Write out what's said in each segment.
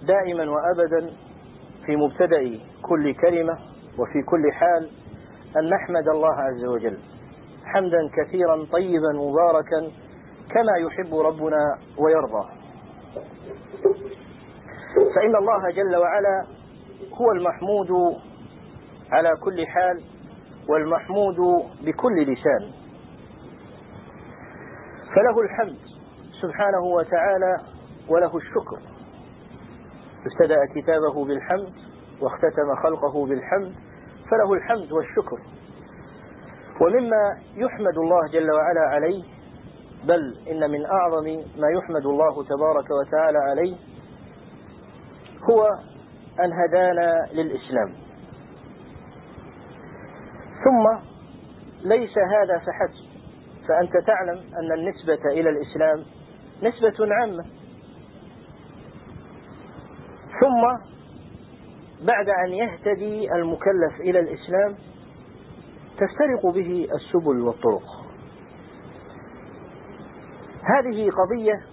دائما وأبدا في مبتدأ كل كلمة وفي كل حال أن نحمد الله عز وجل حمدا كثيرا طيبا مباركا كما يحب ربنا ويرضى، فإن الله جل وعلا هو المحمود على كل حال والمحمود بكل لسان، فله الحمد سبحانه وتعالى وله الشكر. ابتدأ كتابه بالحمد واختتم خلقه بالحمد، فله الحمد والشكر. ومما يحمد الله جل وعلا عليه، بل إن من أعظم ما يحمد الله تبارك وتعالى عليه هو أن هدانا للإسلام. ثم ليس هذا فحسب، فأنت تعلم أن النسبة إلى الإسلام نسبة عامة، ثم بعد أن يهتدي المكلف إلى الإسلام تفترق به السبل والطرق. هذه قضية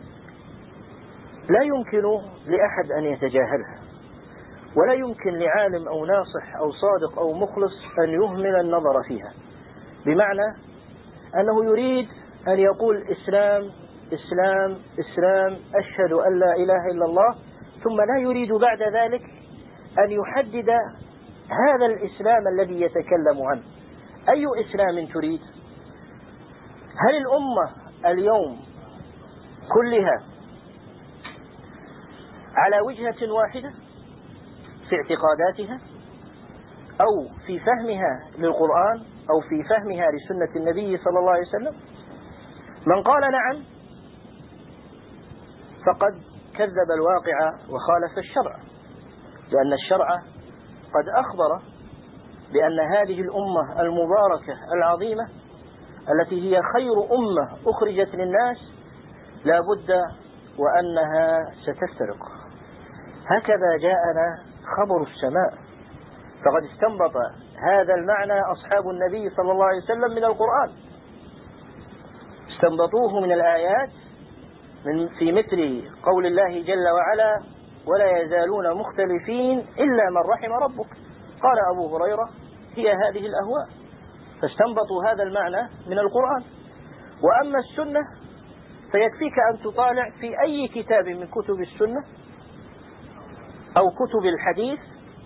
لا يمكن لأحد أن يتجاهلها، ولا يمكن لعالم أو ناصح أو صادق أو مخلص أن يهمل النظر فيها، بمعنى أنه يريد أن يقول إسلام إسلام إسلام، أشهد أن لا إله إلا الله، ثم لا يريد بعد ذلك أن يحدد هذا الإسلام الذي يتكلم عنه. أي إسلام تريد؟ هل الأمة اليوم كلها على وجهة واحدة في اعتقاداتها أو في فهمها للقرآن أو في فهمها لسنة النبي صلى الله عليه وسلم؟ من قال نعم فقد كذب الواقع وخالف الشرع، لأن الشرع قد أخبر بأن هذه الأمة المباركة العظيمة التي هي خير أمة أخرجت للناس لا بد وأنها ستفترق. هكذا جاءنا خبر السماء، فقد استنبط هذا المعنى أصحاب النبي صلى الله عليه وسلم من القرآن، استنبطوه من الآيات في مثل قول الله جل وعلا: ولا يزالون مختلفين إلا من رحم ربك. قال أبو هريرة: هي هذه الأهواء، فاستنبطوا هذا المعنى من القرآن. وأما السنة فيكفيك أن تطالع في أي كتاب من كتب السنة أو كتب الحديث،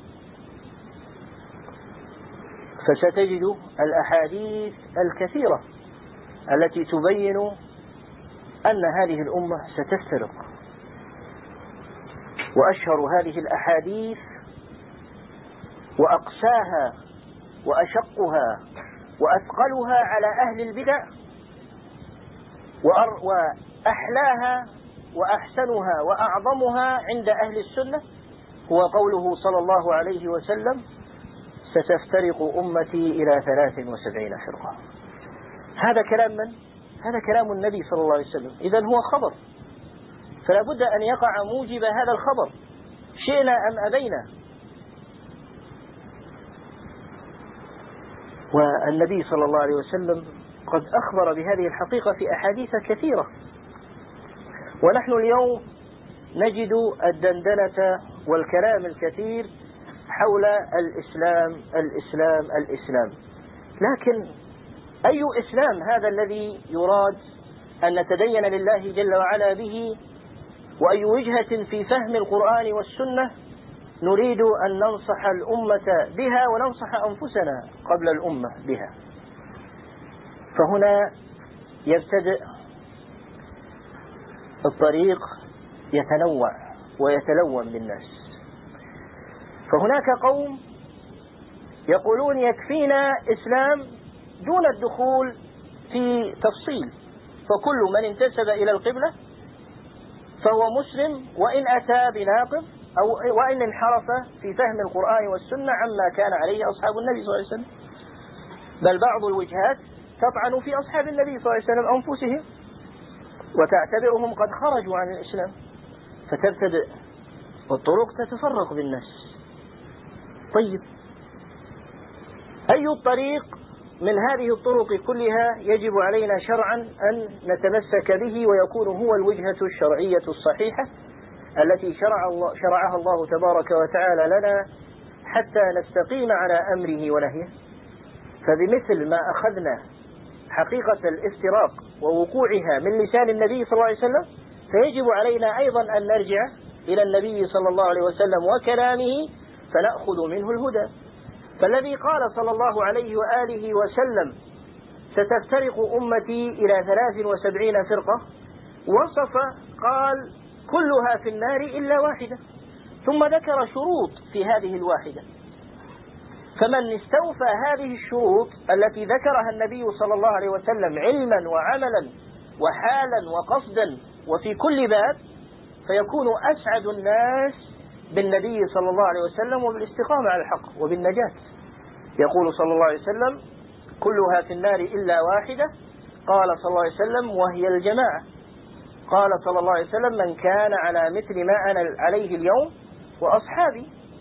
فستجد الأحاديث الكثيرة التي تبين أن هذه الأمة ستفترق. وأشهر هذه الأحاديث وأقساها وأشقها وأثقلها على أهل البدع وأحلاها وأحسنها وأعظمها عند أهل السنة هو قوله صلى الله عليه وسلم: ستفترق أمتي إلى 73 فرقة. هذا كلام من؟ هذا كلام النبي صلى الله عليه وسلم، إذن هو خبر، فلا بد أن يقع موجب هذا الخبر شئنا أم أبينا. والنبي صلى الله عليه وسلم قد أخبر بهذه الحقيقة في أحاديث كثيرة، ونحن اليوم نجد الدندنة والكلام الكثير حول الإسلام الإسلام الإسلام، لكن أي إسلام هذا الذي يراد أن نتدين لله جل وعلا به؟ وأي وجهة في فهم القرآن والسنة نريد أن ننصح الأمة بها وننصح أنفسنا قبل الأمة بها؟ فهنا يبتدئ الطريق يتنوع ويتلون بالناس. فهناك قوم يقولون يكفينا إسلام دون الدخول في تفصيل، فكل من انتسب إلى القبلة فهو مسلم وإن أتى بناقض أو وإن انحرف في فهم القرآن والسنة عما كان عليه أصحاب النبي صلى الله عليه وسلم. بل بعض الوجهات تطعن في أصحاب النبي صلى الله عليه وسلم أنفسهم وتعتبرهم قد خرجوا عن الإسلام، فتبتدئ والطرق تتفرق بالناس. طيب، أي الطريق من هذه الطرق كلها يجب علينا شرعا أن نتمسك به ويكون هو الوجهة الشرعية الصحيحة التي شرعها الله تبارك وتعالى لنا حتى نستقيم على أمره ونهيه. فبمثل ما أخذنا حقيقة الافتراق ووقوعها من لسان النبي صلى الله عليه وسلم، فيجب علينا أيضا أن نرجع إلى النبي صلى الله عليه وسلم وكلامه فنأخذ منه الهدى. فالذي قال صلى الله عليه وآله وسلم ستفترق أمتي إلى 73 فرقة، وصف قال كلها في النار إلا واحدة، ثم ذكر شروط في هذه الواحدة. فمن استوفى هذه الشروط التي ذكرها النبي صلى الله عليه وسلم علما وعملا وحالا وقصدا وفي كل باب، فيكون أسعد الناس بالنبي صلى الله عليه وسلم وبالاستقامة على الحق وبالنجاة. يقول صلى الله عليه وسلم كلها في النار إلا واحدة، قال صلى الله عليه وسلم وهي الجماعة. قال صلى الله عليه وسلم من كان على مثل ما أنا عليه اليوم وأصحابي.